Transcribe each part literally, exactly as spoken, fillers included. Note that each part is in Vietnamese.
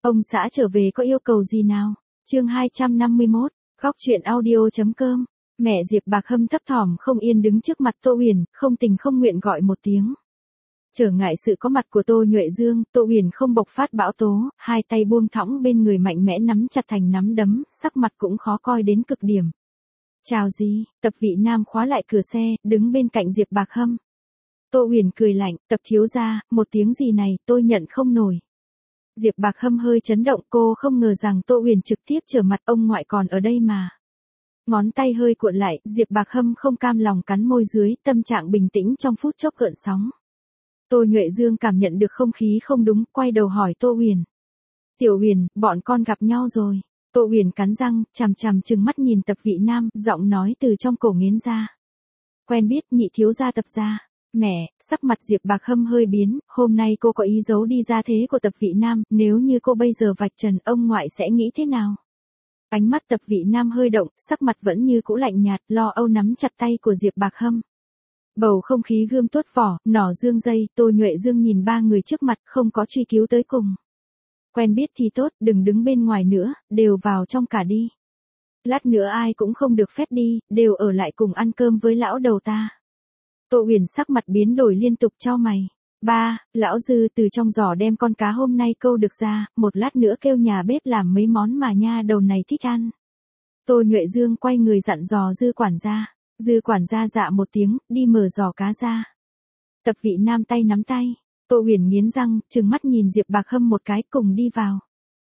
Ông xã trở về có yêu cầu gì nào? Chương hai trăm năm mươi mốt, góc truyện audio.com. Mẹ Diệp Bạc Hâm thấp thỏm không yên đứng trước mặt Tô Huyền, không tình không nguyện gọi một tiếng. Trở ngại sự có mặt của Tô Nhuệ Dương, Tô Huyền không bộc phát bão tố, hai tay buông thõng bên người mạnh mẽ nắm chặt thành nắm đấm, sắc mặt cũng khó coi đến cực điểm. Chào gì, Tập Vị Nam khóa lại cửa xe, đứng bên cạnh Diệp Bạc Hâm. Tô Huyền cười lạnh, Tập thiếu gia, một tiếng gì này, tôi nhận không nổi. Diệp Bạc Hâm hơi chấn động, cô không ngờ rằng Tô Huyền trực tiếp trở mặt ông ngoại còn ở đây mà. Ngón tay hơi cuộn lại, Diệp Bạc Hâm không cam lòng cắn môi dưới, tâm trạng bình tĩnh trong phút chốc gợn sóng. Tô Nhuệ Dương cảm nhận được không khí không đúng, quay đầu hỏi Tô Huyền. Tiểu Huyền, bọn con gặp nhau rồi. Tô Huyền cắn răng, chằm chằm trừng mắt nhìn Tập Vị Nam, giọng nói từ trong cổ nghiến ra. Quen biết nhị thiếu gia Tập gia. Mẹ, sắc mặt Diệp Bạc Hâm hơi biến, hôm nay cô có ý giấu đi gia thế của Tập Vị Nam, nếu như cô bây giờ vạch trần ông ngoại sẽ nghĩ thế nào? Ánh mắt Tập Vị Nam hơi động, sắc mặt vẫn như cũ lạnh nhạt, lo âu nắm chặt tay của Diệp Bạc Hâm. Bầu không khí gươm tuốt vỏ, nỏ dương dây, Tô Nhuệ Dương nhìn ba người trước mặt, không có truy cứu tới cùng. Quen biết thì tốt, đừng đứng bên ngoài nữa, đều vào trong cả đi. Lát nữa ai cũng không được phép đi, đều ở lại cùng ăn cơm với lão đầu ta. Tô Huyền sắc mặt biến đổi liên tục chau mày. Ba, lão Dư từ trong giỏ đem con cá hôm nay câu được ra, một lát nữa kêu nhà bếp làm mấy món mà nha đầu này thích ăn. Tô Nhuệ Dương quay người dặn dò Dư quản gia. Dư quản gia dạ một tiếng, đi mở giỏ cá ra. Tập Vị Nam tay nắm tay. Tô Huyền nghiến răng, trừng mắt nhìn Diệp Bạc Hâm một cái, cùng đi vào.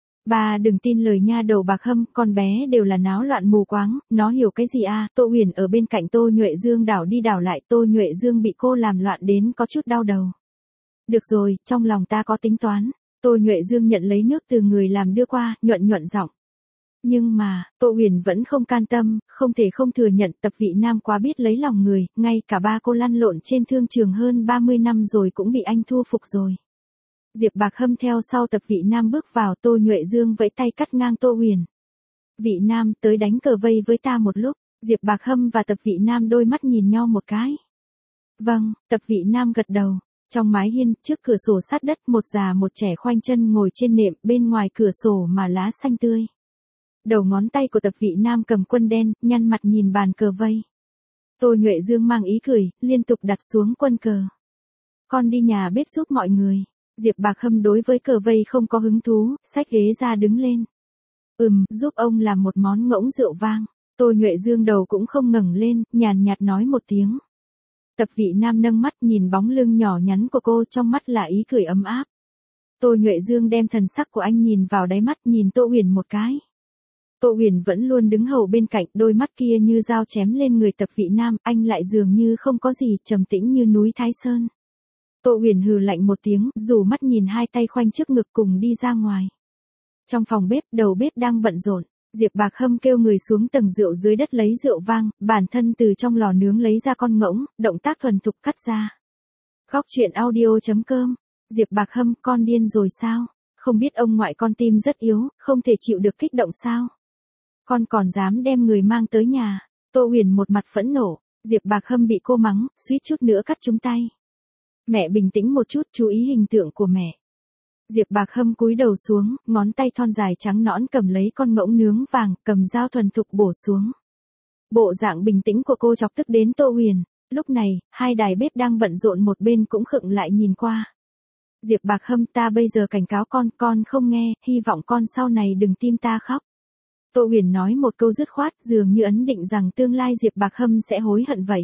Bà đừng tin lời nha đầu Bạc Hâm, con bé đều là náo loạn mù quáng, nó hiểu cái gì à? Tô Huyền ở bên cạnh Tô Nhuệ Dương đảo đi đảo lại, Tô Nhuệ Dương bị cô làm loạn đến có chút đau đầu. Được rồi, trong lòng ta có tính toán. Tô Nhuệ Dương nhận lấy nước từ người làm đưa qua, nhuận nhuận giọng. Nhưng mà, Tô Huyền vẫn không can tâm, không thể không thừa nhận Tập Vị Nam quá biết lấy lòng người, ngay cả ba cô lăn lộn trên thương trường hơn ba mươi năm rồi cũng bị anh thu phục rồi. Diệp Bạc Hâm theo sau Tập Vị Nam bước vào, Tô Nhuệ Dương vẫy tay cắt ngang Tô Huyền. Vị Nam, tới đánh cờ vây với ta một lúc. Diệp Bạc Hâm và Tập Vị Nam đôi mắt nhìn nhau một cái. Vâng, Tập Vị Nam gật đầu. Trong mái hiên, trước cửa sổ sát đất, một già một trẻ khoanh chân ngồi trên nệm, bên ngoài cửa sổ mà lá xanh tươi. Đầu ngón tay của Tập Vị Nam cầm quân đen, nhăn mặt nhìn bàn cờ vây. Tô Nhuệ Dương mang ý cười, liên tục đặt xuống quân cờ. Con đi nhà bếp giúp mọi người. Diệp Bạc Hâm đối với cờ vây không có hứng thú, xách ghế ra đứng lên. Ừm, giúp ông làm một món ngỗng rượu vang. Tô Nhuệ Dương đầu cũng không ngẩng lên, nhàn nhạt nói một tiếng. Tập Vị Nam nâng mắt nhìn bóng lưng nhỏ nhắn của cô, trong mắt là ý cười ấm áp. Tô Nhuệ Dương đem thần sắc của anh nhìn vào đáy mắt, nhìn Tô Huyền một cái. Tô Huyền vẫn luôn đứng hầu bên cạnh, đôi mắt kia như dao chém lên người Tập Vị Nam, anh lại dường như không có gì, trầm tĩnh như núi Thái Sơn. Tô Huyền hừ lạnh một tiếng, dù mắt nhìn hai tay khoanh trước ngực cùng đi ra ngoài. Trong phòng bếp, đầu bếp đang bận rộn, Diệp Bạc Hâm kêu người xuống tầng rượu dưới đất lấy rượu vang, bản thân từ trong lò nướng lấy ra con ngỗng, động tác thuần thục cắt ra. Góc truyện audio.com, Diệp Bạc Hâm, con điên rồi sao? Không biết ông ngoại con tim rất yếu, không thể chịu được kích động sao? Con còn dám đem người mang tới nhà. Tô Huyền một mặt phẫn nộ, Diệp Bạc Hâm bị cô mắng, suýt chút nữa cắt trúng tay. Mẹ bình tĩnh một chút, chú ý hình tượng của mẹ. Diệp Bạc Hâm cúi đầu xuống, ngón tay thon dài trắng nõn cầm lấy con ngỗng nướng vàng, cầm dao thuần thục bổ xuống. Bộ dạng bình tĩnh của cô chọc tức đến Tô Huyền. Lúc này, hai đài bếp đang bận rộn một bên cũng khựng lại nhìn qua. Diệp Bạc Hâm, ta bây giờ cảnh cáo con, con không nghe, hy vọng con sau này đừng tim ta khóc. Tô Huyền nói một câu dứt khoát, dường như ấn định rằng tương lai Diệp Bạc Hâm sẽ hối hận vậy.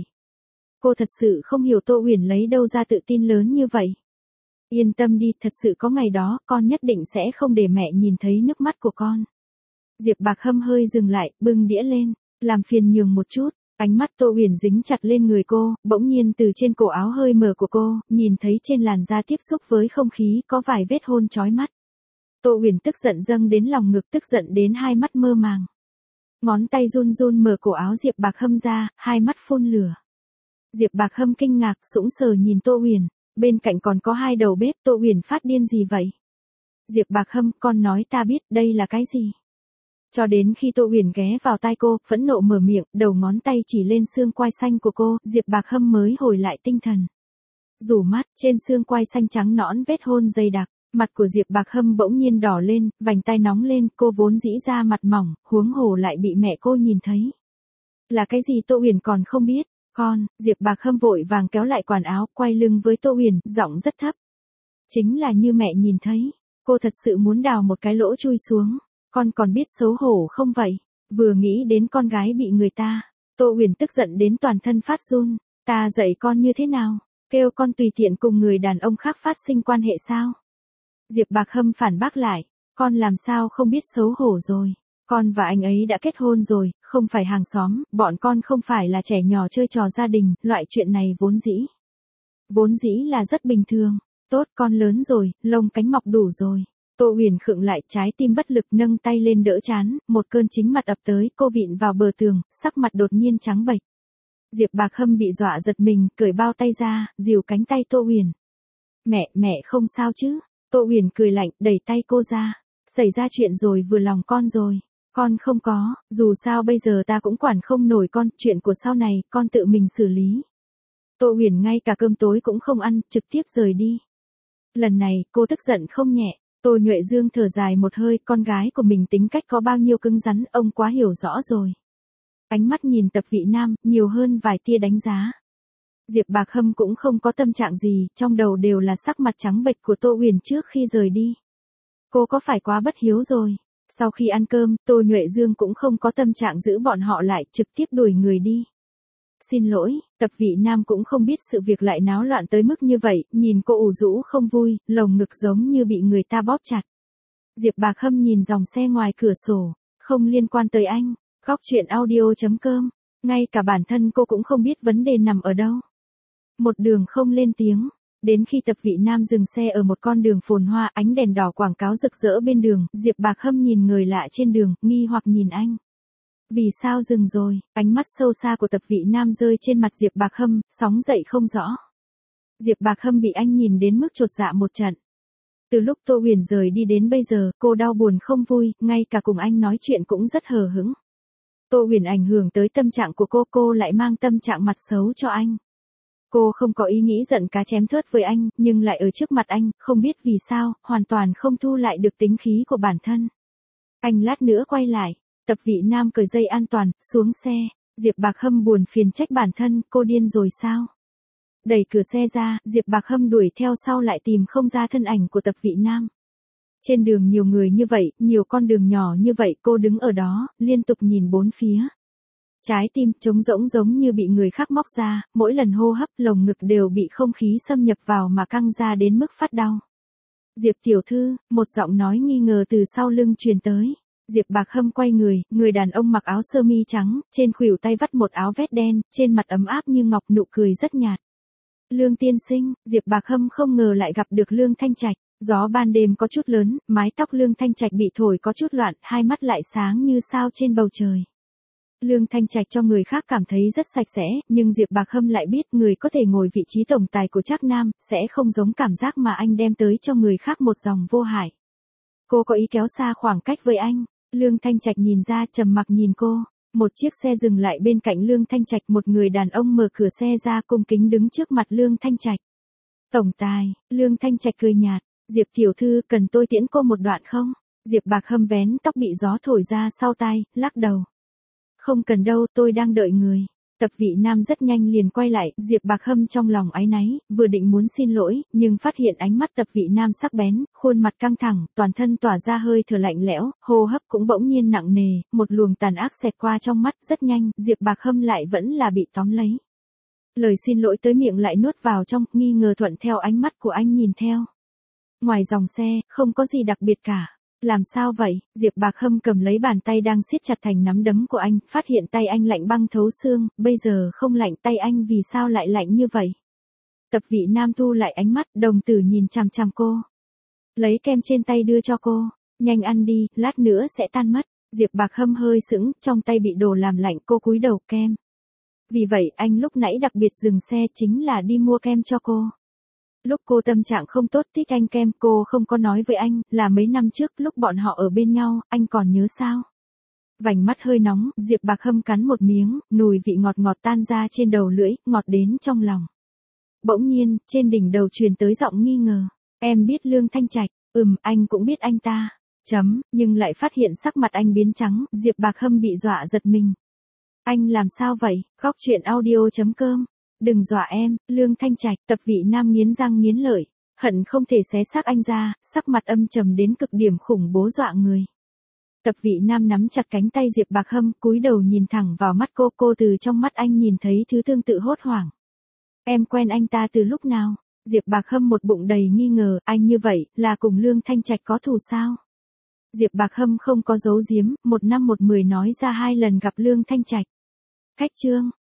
Cô thật sự không hiểu Tô Huyền lấy đâu ra tự tin lớn như vậy. Yên tâm đi, thật sự có ngày đó, con nhất định sẽ không để mẹ nhìn thấy nước mắt của con. Diệp Bạc Hâm hơi dừng lại, bưng đĩa lên, làm phiền nhường một chút. Ánh mắt Tô Huyền dính chặt lên người cô, bỗng nhiên từ trên cổ áo hơi mở của cô, nhìn thấy trên làn da tiếp xúc với không khí có vài vết hôn chói mắt. Tô Huyền tức giận dâng đến lòng ngực, tức giận đến hai mắt mơ màng. Ngón tay run run mở cổ áo Diệp Bạc Hâm ra, hai mắt phun lửa. Diệp Bạc Hâm kinh ngạc, sững sờ nhìn Tô Huyền, bên cạnh còn có hai đầu bếp. Tô Huyền phát điên gì vậy? Diệp Bạc Hâm, con nói ta biết, đây là cái gì? Cho đến khi Tô Huyền ghé vào tai cô, phẫn nộ mở miệng, đầu ngón tay chỉ lên xương quai xanh của cô, Diệp Bạc Hâm mới hồi lại tinh thần. Rủ mắt, trên xương quai xanh trắng nõn vết hôn dày đặc, Mặt của Diệp Bạc Hâm bỗng nhiên đỏ lên, vành tai nóng lên, cô vốn dĩ ra mặt mỏng, huống hồ lại bị mẹ cô nhìn thấy. Là cái gì Tô Uyển còn không biết, con, Diệp Bạc Hâm vội vàng kéo lại quần áo, quay lưng với Tô Uyển, giọng rất thấp. Chính là như mẹ nhìn thấy, cô thật sự muốn đào một cái lỗ chui xuống, con còn biết xấu hổ không vậy? Vừa nghĩ đến con gái bị người ta, Tô Uyển tức giận đến toàn thân phát run, ta dạy con như thế nào, kêu con tùy tiện cùng người đàn ông khác phát sinh quan hệ sao? Diệp Bạc Hâm phản bác lại, con làm sao không biết xấu hổ rồi, con và anh ấy đã kết hôn rồi, không phải hàng xóm, bọn con không phải là trẻ nhỏ chơi trò gia đình, loại chuyện này vốn dĩ. Vốn dĩ là rất bình thường, tốt con lớn rồi, lông cánh mọc đủ rồi. Tô Uyển khựng lại, trái tim bất lực nâng tay lên đỡ trán, một cơn chính mặt ập tới, cô vịn vào bờ tường, sắc mặt đột nhiên trắng bệch. Diệp Bạc Hâm bị dọa giật mình, cởi bao tay ra, dìu cánh tay Tô Uyển. Mẹ, mẹ không sao chứ? Tô Uyển cười lạnh, đẩy tay cô ra. Xảy ra chuyện rồi vừa lòng con rồi. Con không có, dù sao bây giờ ta cũng quản không nổi con, chuyện của sau này, con tự mình xử lý. Tô Uyển ngay cả cơm tối cũng không ăn, trực tiếp rời đi. Lần này, cô tức giận không nhẹ. Tô Nhuệ Dương thở dài một hơi, con gái của mình tính cách có bao nhiêu cứng rắn, ông quá hiểu rõ rồi. Ánh mắt nhìn Tập Vị Nam, nhiều hơn vài tia đánh giá. Diệp Bạc Hâm cũng không có tâm trạng gì, trong đầu đều là sắc mặt trắng bệch của Tô Uyển trước khi rời đi. Cô có phải quá bất hiếu rồi? Sau khi ăn cơm, Tô Nhuệ Dương cũng không có tâm trạng giữ bọn họ lại, trực tiếp đuổi người đi. Xin lỗi, Tập Vị Nam cũng không biết sự việc lại náo loạn tới mức như vậy, nhìn cô ủ rũ không vui, lồng ngực giống như bị người ta bóp chặt. Diệp Bạc Hâm nhìn dòng xe ngoài cửa sổ, không liên quan tới anh. Góc truyện audio chấm com, ngay cả bản thân cô cũng không biết vấn đề nằm ở đâu. Một đường không lên tiếng, đến khi Tập Vị Nam dừng xe ở một con đường phồn hoa, ánh đèn đỏ quảng cáo rực rỡ bên đường, Diệp Bạc Hâm nhìn người lạ trên đường, nghi hoặc nhìn anh. Vì sao dừng rồi? Ánh mắt sâu xa của Tập Vị Nam rơi trên mặt Diệp Bạc Hâm, sóng dậy không rõ. Diệp Bạc Hâm bị anh nhìn đến mức chột dạ một trận. Từ lúc Tô Uyển rời đi đến bây giờ, cô đau buồn không vui, ngay cả cùng anh nói chuyện cũng rất hờ hững. Tô Uyển ảnh hưởng tới tâm trạng của cô, cô lại mang tâm trạng mặt xấu cho anh. Cô không có ý nghĩ giận cá chém thớt với anh, nhưng lại ở trước mặt anh, không biết vì sao, hoàn toàn không thu lại được tính khí của bản thân. Anh lát nữa quay lại, Tập Vị Nam cởi dây an toàn, xuống xe, Diệp Bạc Hâm buồn phiền trách bản thân, cô điên rồi sao? Đẩy cửa xe ra, Diệp Bạc Hâm đuổi theo sau lại tìm không ra thân ảnh của Tập Vị Nam. Trên đường nhiều người như vậy, nhiều con đường nhỏ như vậy, cô đứng ở đó, liên tục nhìn bốn phía. Trái tim trống rỗng giống như bị người khác móc ra, mỗi lần hô hấp lồng ngực đều bị không khí xâm nhập vào mà căng ra đến mức phát đau. Diệp tiểu thư, một giọng nói nghi ngờ từ sau lưng truyền tới. Diệp Bạc Hâm quay người, người đàn ông mặc áo sơ mi trắng, trên khuỷu tay vắt một áo vest đen, trên mặt ấm áp như ngọc, nụ cười rất nhạt. Lương tiên sinh, Diệp Bạc Hâm không ngờ lại gặp được Lương Thanh Trạch. Gió ban đêm có chút lớn, mái tóc Lương Thanh Trạch bị thổi có chút loạn, hai mắt lại sáng như sao trên bầu trời. Lương Thanh Trạch cho người khác cảm thấy rất sạch sẽ, nhưng Diệp Bạc Hâm lại biết người có thể ngồi vị trí tổng tài của Trác Nam, sẽ không giống cảm giác mà anh đem tới cho người khác một dòng vô hại. Cô có ý kéo xa khoảng cách với anh. Lương Thanh Trạch nhìn ra, trầm mặc nhìn cô. Một chiếc xe dừng lại bên cạnh Lương Thanh Trạch, một người đàn ông mở cửa xe ra cung kính đứng trước mặt Lương Thanh Trạch. Tổng tài, Lương Thanh Trạch cười nhạt, Diệp tiểu thư cần tôi tiễn cô một đoạn không? Diệp Bạc Hâm vén tóc bị gió thổi ra sau tai, lắc đầu. Không cần đâu, tôi đang đợi người. Tập Vị Nam rất nhanh liền quay lại, Diệp Bạc Hâm trong lòng áy náy, vừa định muốn xin lỗi, nhưng phát hiện ánh mắt Tập Vị Nam sắc bén, khuôn mặt căng thẳng, toàn thân tỏa ra hơi thở lạnh lẽo, hô hấp cũng bỗng nhiên nặng nề, một luồng tàn ác xẹt qua trong mắt, rất nhanh, Diệp Bạc Hâm lại vẫn là bị tóm lấy. Lời xin lỗi tới miệng lại nuốt vào trong, nghi ngờ thuận theo ánh mắt của anh nhìn theo. Ngoài dòng xe, không có gì đặc biệt cả. Làm sao vậy? Diệp Bạc Hâm cầm lấy bàn tay đang siết chặt thành nắm đấm của anh, phát hiện tay anh lạnh băng thấu xương, bây giờ không lạnh, tay anh vì sao lại lạnh như vậy? Tập Vị Nam thu lại ánh mắt, đồng tử nhìn chằm chằm cô. Lấy kem trên tay đưa cho cô, nhanh ăn đi, lát nữa sẽ tan mất. Diệp Bạc Hâm hơi sững, trong tay bị đồ làm lạnh, cô cúi đầu kem. Vì vậy, anh lúc nãy đặc biệt dừng xe chính là đi mua kem cho cô. Lúc cô tâm trạng không tốt thích anh kem, cô không có nói với anh, là mấy năm trước lúc bọn họ ở bên nhau, anh còn nhớ sao? Vành mắt hơi nóng, Diệp Bạc Hâm cắn một miếng, mùi vị ngọt ngọt tan ra trên đầu lưỡi, ngọt đến trong lòng. Bỗng nhiên, trên đỉnh đầu truyền tới giọng nghi ngờ. Em biết Lương Thanh Trạch, Ừm, anh cũng biết anh ta. Chấm, nhưng lại phát hiện sắc mặt anh biến trắng, Diệp Bạc Hâm bị dọa giật mình. Anh làm sao vậy? Góc chuyện audio.com. Đừng dọa em, Lương Thanh Trạch, tập vị nam nghiến răng nghiến lợi, hận không thể xé xác anh ra, sắc mặt âm trầm đến cực điểm khủng bố dọa người. Tập vị nam nắm chặt cánh tay Diệp Bạc Hâm, cúi đầu nhìn thẳng vào mắt cô, cô từ trong mắt anh nhìn thấy thứ tương tự hốt hoảng. Em quen anh ta từ lúc nào? Diệp Bạc Hâm một bụng đầy nghi ngờ, anh như vậy, là cùng Lương Thanh Trạch có thù sao? Diệp Bạc Hâm không có giấu giếm, một năm một mười nói ra hai lần gặp Lương Thanh Trạch. Khách trương,